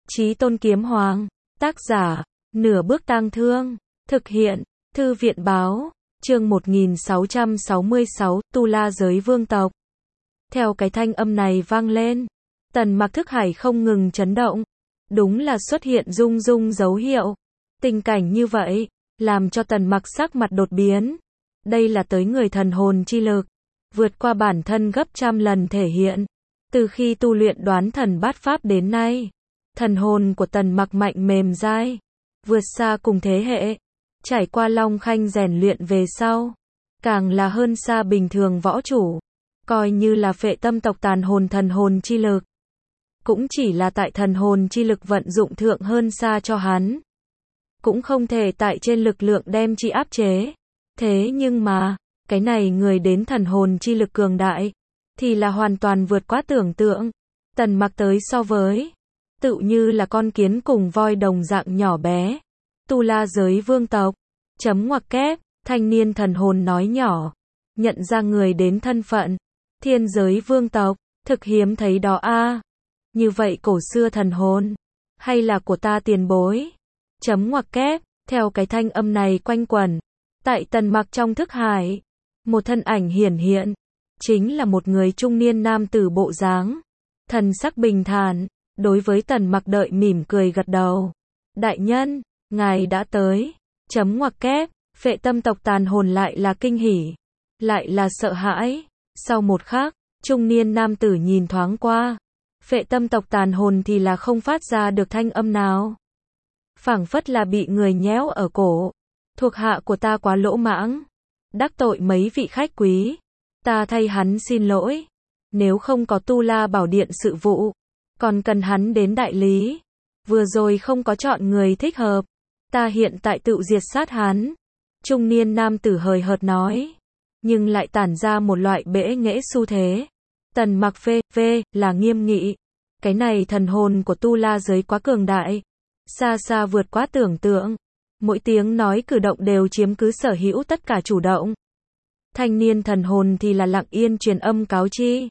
Chí Tôn Kiếm Hoàng. Tác giả, Nửa Bước Tang Thương. Thực hiện, Thư viện Báo. Chương 1666, Tu La Giới Vương tộc. Theo cái thanh âm này vang lên, Tần Mặc thức hải không ngừng chấn động. Đúng là xuất hiện rung rung dấu hiệu. Tình cảnh như vậy, làm cho Tần Mặc sắc mặt đột biến. Đây là tới người thần hồn chi lực, vượt qua bản thân gấp trăm lần thể hiện. Từ khi tu luyện đoán thần bát pháp đến nay, thần hồn của Tần Mặc mạnh mềm dai, vượt xa cùng thế hệ. Trải qua long khanh rèn luyện về sau, càng là hơn xa bình thường võ chủ. Coi như là phệ tâm tộc tàn hồn thần hồn chi lực, cũng chỉ là tại thần hồn chi lực vận dụng thượng hơn xa cho hắn. Cũng không thể tại trên lực lượng đem chi áp chế. Thế nhưng mà, cái này người đến thần hồn chi lực cường đại, thì là hoàn toàn vượt quá tưởng tượng. Tần Mặc tới so với, tự như là con kiến cùng voi đồng dạng nhỏ bé. Tu La Giới Vương tộc. Chấm ngoặc kép, thanh niên thần hồn nói nhỏ. Nhận ra người đến thân phận. Thiên Giới Vương tộc, thực hiếm thấy đó a. Như vậy cổ xưa thần hồn, hay là của ta tiền bối? Chấm ngoặc kép, theo cái thanh âm này quanh quẩn, tại Tần Mặc trong thức hải, một thân ảnh hiển hiện, chính là một người trung niên nam tử bộ dáng, thần sắc bình thản, đối với Tần Mặc đợi mỉm cười gật đầu. Đại nhân, ngài đã tới. Chấm ngoặc kép, phệ tâm tộc tàn hồn lại là kinh hỉ, lại là sợ hãi. Sau một khắc, trung niên nam tử nhìn thoáng qua, phệ tâm tộc tàn hồn thì là không phát ra được thanh âm nào. Phảng phất là bị người nhéo ở cổ. Thuộc hạ của ta quá lỗ mãng, đắc tội mấy vị khách quý, ta thay hắn xin lỗi. Nếu không có Tu La Bảo Điện sự vụ, còn cần hắn đến đại lý. Vừa rồi không có chọn người thích hợp, ta hiện tại tự diệt sát hắn. Trung niên nam tử hời hợt nói, nhưng lại tản ra một loại bẽ nghễ xu thế. Tần Mặc phê là nghiêm nghị. Cái này thần hồn của Tu La giới quá cường đại, xa xa vượt quá tưởng tượng. Mỗi tiếng nói cử động đều chiếm cứ sở hữu tất cả chủ động. Thanh niên thần hồn thì là lặng yên truyền âm cáo chi.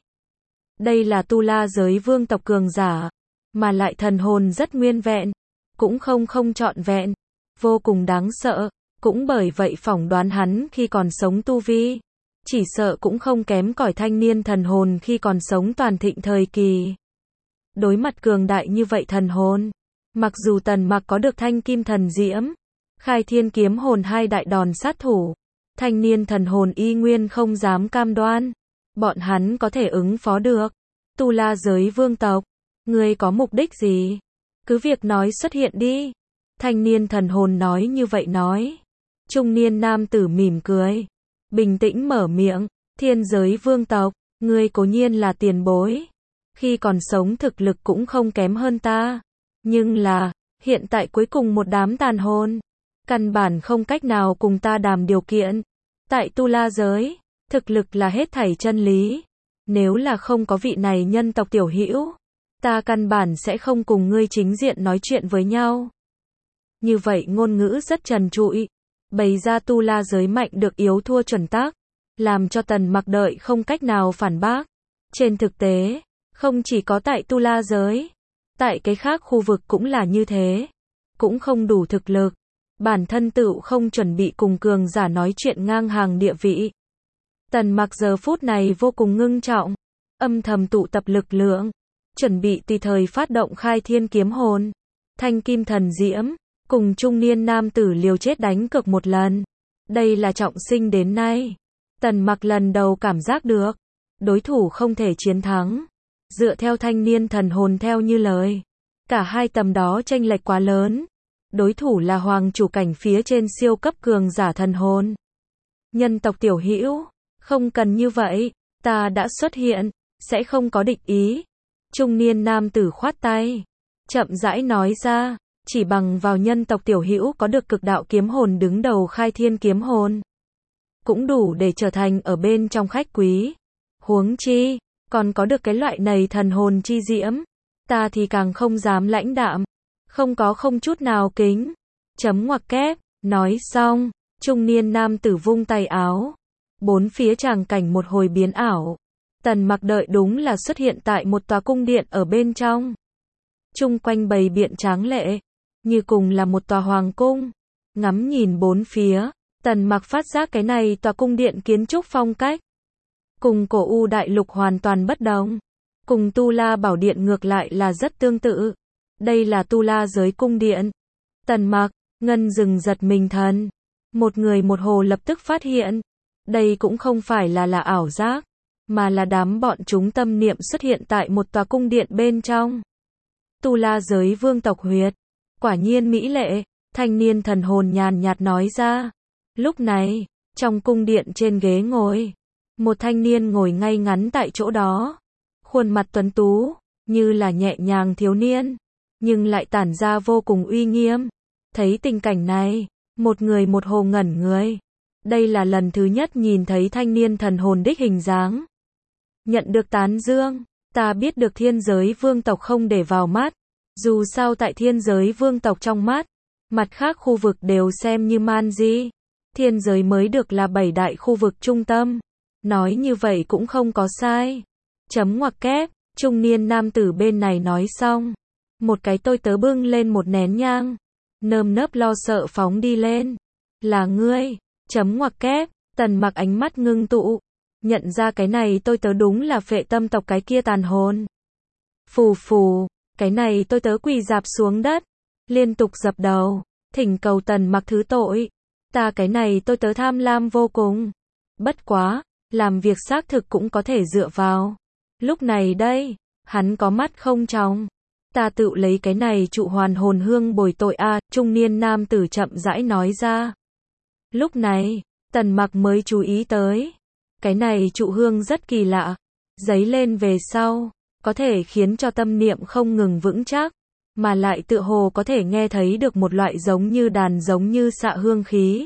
Đây là Tu La giới vương tộc cường giả, mà lại thần hồn rất nguyên vẹn, cũng không trọn vẹn, vô cùng đáng sợ. Cũng bởi vậy phỏng đoán hắn khi còn sống tu vi, chỉ sợ cũng không kém cỏi thanh niên thần hồn khi còn sống toàn thịnh thời kỳ. Đối mặt cường đại như vậy thần hồn, mặc dù Tần Mặc có được thanh kim thần diễm, khai thiên kiếm hồn hai đại đòn sát thủ, thanh niên thần hồn y nguyên không dám cam đoan bọn hắn có thể ứng phó được. Tu La giới vương tộc, ngươi có mục đích gì? Cứ việc nói xuất hiện đi. Thanh niên thần hồn nói như vậy nói. Trung niên nam tử mỉm cười, bình tĩnh mở miệng. Thiên giới vương tộc, ngươi cố nhiên là tiền bối, khi còn sống thực lực cũng không kém hơn ta. Nhưng là, hiện tại cuối cùng một đám tàn hồn, căn bản không cách nào cùng ta đàm điều kiện. Tại Tu La giới, thực lực là hết thảy chân lý. Nếu là không có vị này nhân tộc tiểu hữu, ta căn bản sẽ không cùng ngươi chính diện nói chuyện với nhau. Như vậy ngôn ngữ rất trần trụi, bày ra Tu La giới mạnh được yếu thua chuẩn tắc, làm cho Tần Mặc đợi không cách nào phản bác. Trên thực tế, không chỉ có tại Tu La giới, tại cái khác khu vực cũng là như thế. Cũng không đủ thực lực, bản thân tự không chuẩn bị cùng cường giả nói chuyện ngang hàng địa vị. Tần Mặc giờ phút này vô cùng ngưng trọng, âm thầm tụ tập lực lượng, chuẩn bị tùy thời phát động khai thiên kiếm hồn, thanh kim thần diễm, cùng trung niên nam tử liều chết đánh cược một lần. Đây là trọng sinh đến nay, Tần Mặc lần đầu cảm giác được, đối thủ không thể chiến thắng. Dựa theo thanh niên thần hồn theo như lời, cả hai tầm đó chênh lệch quá lớn. Đối thủ là hoàng chủ cảnh phía trên siêu cấp cường giả thần hồn. Nhân tộc tiểu hữu, không cần như vậy, ta đã xuất hiện, sẽ không có địch ý. Trung niên nam tử khoát tay, chậm rãi nói ra, chỉ bằng vào nhân tộc tiểu hữu có được cực đạo kiếm hồn đứng đầu khai thiên kiếm hồn, cũng đủ để trở thành ở bên trong khách quý. Huống chi, còn có được cái loại này thần hồn chi diễm, ta thì càng không dám lãnh đạm, không chút nào kính. Chấm ngoặc kép, nói xong, trung niên nam tử vung tay áo. Bốn phía tràng cảnh một hồi biến ảo. Tần Mặc đợi đúng là xuất hiện tại một tòa cung điện ở bên trong. chung quanh bày biện tráng lệ, như cùng là một tòa hoàng cung. Ngắm nhìn bốn phía, Tần Mặc phát giác cái này tòa cung điện kiến trúc phong cách cùng Cổ U đại lục hoàn toàn bất đồng, cùng Tu La Bảo Điện ngược lại là rất tương tự. Đây là Tu La giới cung điện. Tần Mặc, Ngân Dừng giật mình thần, một người một hồ lập tức phát hiện, đây cũng không phải là ảo giác, mà là đám bọn chúng tâm niệm xuất hiện tại một tòa cung điện bên trong. Tu La giới vương tộc huyệt, quả nhiên mỹ lệ, thanh niên thần hồn nhàn nhạt nói ra. Lúc này, trong cung điện trên ghế ngồi, một thanh niên ngồi ngay ngắn tại chỗ đó, khuôn mặt tuấn tú, như là nhẹ nhàng thiếu niên, nhưng lại tản ra vô cùng uy nghiêm. Thấy tình cảnh này, một người một hồ ngẩn người. Đây là lần thứ nhất nhìn thấy thanh niên thần hồn đích hình dáng. Nhận được tán dương, ta biết được thiên giới vương tộc không để vào mắt. Dù sao tại thiên giới vương tộc trong mắt, mặt khác khu vực đều xem như man di. Thiên giới mới được là 7 đại khu vực trung tâm. Nói như vậy cũng không có sai. Chấm ngoặc kép, trung niên nam tử bên này nói xong. Một cái tôi tớ bưng lên một nén nhang. Nơm nớp lo sợ phóng đi lên. Là ngươi, chấm ngoặc kép, Tần Mặc ánh mắt ngưng tụ. Nhận ra cái này tôi tớ đúng là phệ tâm tộc cái kia tàn hồn. Phù phù, cái này tôi tớ quỳ rạp xuống đất. Liên tục dập đầu, thỉnh cầu Tần Mặc thứ tội. Ta cái này tôi tớ tham lam vô cùng. Bất quá, làm việc xác thực cũng có thể dựa vào. Lúc này đây, hắn có mắt không tròng. Ta tự lấy cái này trụ hoàn hồn hương bồi tội a, trung niên nam tử chậm rãi nói ra. Lúc này, Tần Mặc mới chú ý tới. Cái này trụ hương rất kỳ lạ. Giấy lên về sau, có thể khiến cho tâm niệm không ngừng vững chắc, mà lại tựa hồ có thể nghe thấy được một loại giống như đàn giống như xạ hương khí.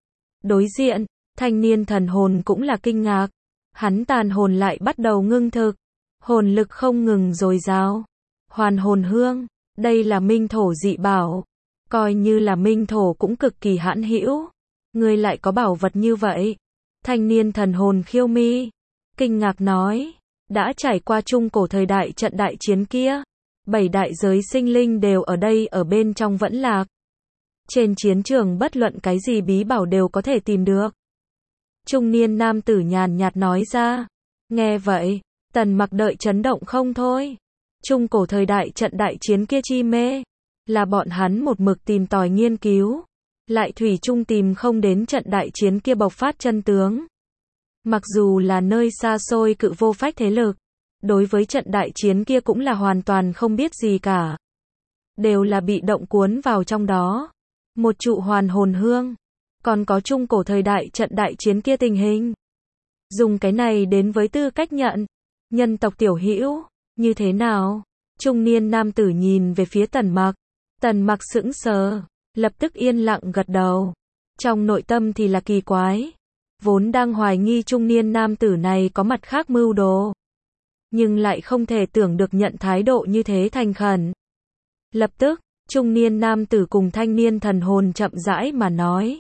Đối diện, thanh niên thần hồn cũng là kinh ngạc. Hắn tàn hồn lại bắt đầu ngưng thực. Hồn lực không ngừng dồi dào. Hoàn hồn hương, đây là minh thổ dị bảo. Coi như là minh thổ cũng cực kỳ hãn hữu. Ngươi lại có bảo vật như vậy. Thanh niên thần hồn khiêu mi, kinh ngạc nói. Đã trải qua trung cổ thời đại trận đại chiến kia. 7 đại giới sinh linh đều ở đây ở bên trong vẫn lạc. Trên chiến trường bất luận cái gì bí bảo đều có thể tìm được. Trung niên nam tử nhàn nhạt nói ra. Nghe vậy, Tần Mặc đợi chấn động không thôi. Trung cổ thời đại trận đại chiến kia chi mê, là bọn hắn một mực tìm tòi nghiên cứu, lại thủy chung tìm không đến trận đại chiến kia bộc phát chân tướng. Mặc dù là nơi xa xôi cự vô phách thế lực, đối với trận đại chiến kia cũng là hoàn toàn không biết gì cả. Đều là bị động cuốn vào trong đó. Một trụ hoàn hồn hương, còn có trung cổ thời đại trận đại chiến kia tình hình. Dùng cái này đến với tư cách nhận, nhân tộc tiểu hữu, như thế nào? Trung niên nam tử nhìn về phía Tần Mặc. Tần Mặc sững sờ, lập tức yên lặng gật đầu. Trong nội tâm thì là kỳ quái. Vốn đang hoài nghi trung niên nam tử này có mặt khác mưu đồ. Nhưng lại không thể tưởng được nhận thái độ như thế thành khẩn. Lập tức, trung niên nam tử cùng thanh niên thần hồn chậm rãi mà nói.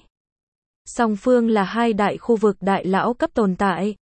Song phương là hai đại khu vực đại lão cấp tồn tại.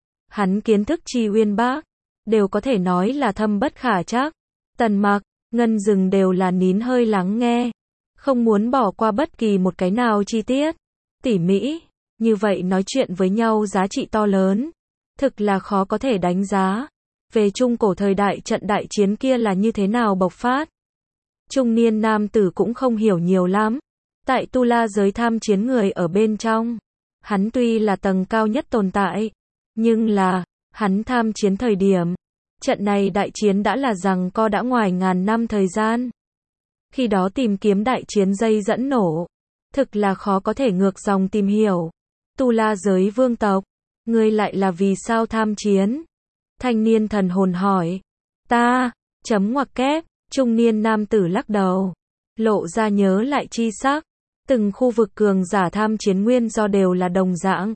Hắn kiến thức chi uyên bác, đều có thể nói là thâm bất khả trắc. Tần Mặc, Ngân Dừng đều là nín hơi lắng nghe, không muốn bỏ qua bất kỳ một cái nào chi tiết. Tỉ mỉ, như vậy nói chuyện với nhau giá trị to lớn, thực là khó có thể đánh giá. Về trung cổ thời đại trận đại chiến kia là như thế nào bộc phát. Trung niên nam tử cũng không hiểu nhiều lắm. Tại Tu La giới tham chiến người ở bên trong, hắn tuy là tầng cao nhất tồn tại, nhưng là, hắn tham chiến thời điểm, trận này đại chiến đã là giằng co đã ngoài ngàn năm thời gian. Khi đó tìm kiếm đại chiến dây dẫn nổ, thực là khó có thể ngược dòng tìm hiểu. Tu La giới vương tộc, ngươi lại là vì sao tham chiến? Thanh niên thần hồn hỏi. Ta, chấm ngoặc kép, trung niên nam tử lắc đầu, lộ ra nhớ lại chi sắc. Từng khu vực cường giả tham chiến nguyên do đều là đồng dạng.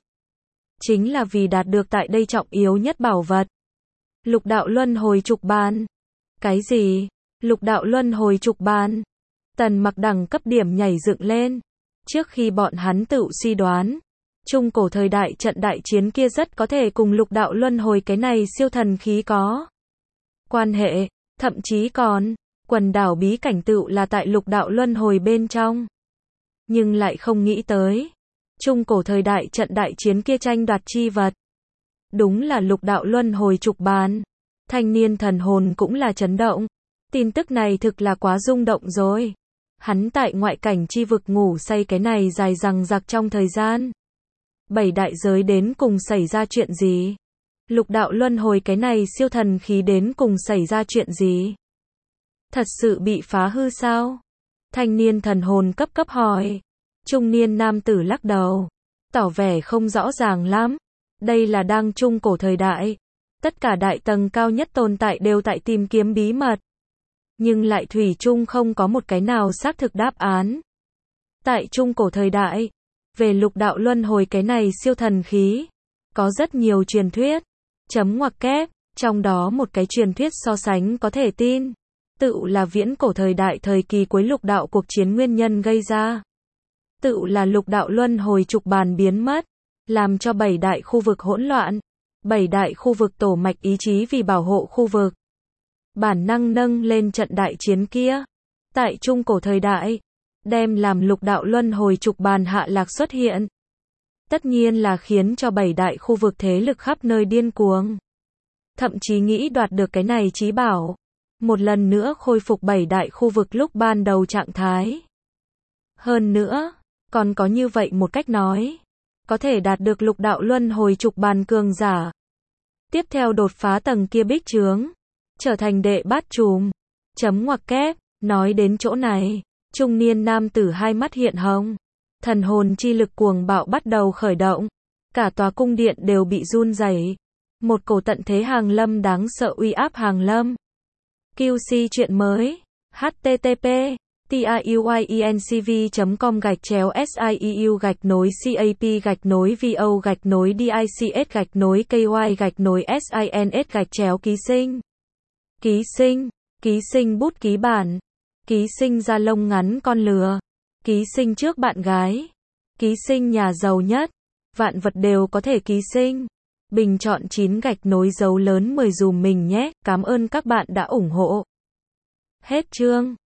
Chính là vì đạt được tại đây trọng yếu nhất bảo vật. Lục đạo luân hồi trục ban. Cái gì? Lục đạo luân hồi trục ban. Tần Mặc đẳng cấp điểm nhảy dựng lên. Trước khi bọn hắn tự suy đoán, trung cổ thời đại trận đại chiến kia rất có thể cùng lục đạo luân hồi cái này siêu thần khí có quan hệ, thậm chí còn quần đảo bí cảnh tựu là tại lục đạo luân hồi bên trong. Nhưng lại không nghĩ tới, trung cổ thời đại trận đại chiến kia tranh đoạt chi vật. Đúng là lục đạo luân hồi trục bàn. Thanh niên thần hồn cũng là chấn động. Tin tức này thực là quá rung động rồi. Hắn tại ngoại cảnh chi vực ngủ say cái này dài dằng dặc trong thời gian. 7 đại giới đến cùng xảy ra chuyện gì? Lục đạo luân hồi cái này siêu thần khí đến cùng xảy ra chuyện gì? Thật sự bị phá hư sao? Thanh niên thần hồn cấp hỏi. Trung niên nam tử lắc đầu, tỏ vẻ không rõ ràng lắm. Đây là đang trung cổ thời đại. Tất cả đại tầng cao nhất tồn tại đều tại tìm kiếm bí mật. Nhưng lại thủy chung không có một cái nào xác thực đáp án. Tại trung cổ thời đại, về lục đạo luân hồi cái này siêu thần khí, có rất nhiều truyền thuyết. Chấm ngoặc kép, trong đó một cái truyền thuyết so sánh có thể tin. Tựu là viễn cổ thời đại thời kỳ cuối lục đạo cuộc chiến nguyên nhân gây ra. Tựu là lục đạo luân hồi trục bàn biến mất, làm cho 7 đại khu vực hỗn loạn. 7 đại khu vực tổ mạch ý chí vì bảo hộ khu vực. Bản năng nâng lên trận đại chiến kia. Tại trung cổ thời đại, đem làm lục đạo luân hồi trục bàn hạ lạc xuất hiện. Tất nhiên là khiến cho 7 đại khu vực thế lực khắp nơi điên cuồng. Thậm chí nghĩ đoạt được cái này chí bảo. Một lần nữa khôi phục 7 đại khu vực lúc ban đầu trạng thái. Hơn nữa, còn có như vậy một cách nói. Có thể đạt được lục đạo luân hồi trục bàn cường giả. Tiếp theo đột phá tầng kia bích chướng. Trở thành đệ bát trùm. Chấm ngoặc kép, nói đến chỗ này. Trung niên nam tử hai mắt hiện hồng. Thần hồn chi lực cuồng bạo bắt đầu khởi động. Cả tòa cung điện đều bị run rẩy. Một cổ tận thế hàng lâm đáng sợ uy áp hàng lâm. QC chuyện mới. http tiuyencv.com/vo-dics-ky-sins ký sinh bút ký bản, ký sinh da lông ngắn con lừa, ký sinh trước bạn gái, ký sinh nhà giàu nhất, vạn vật đều có thể ký sinh. Bình chọn 9 dấu lớn 10 dùm mình nhé, cảm ơn các bạn đã ủng hộ. Hết chương.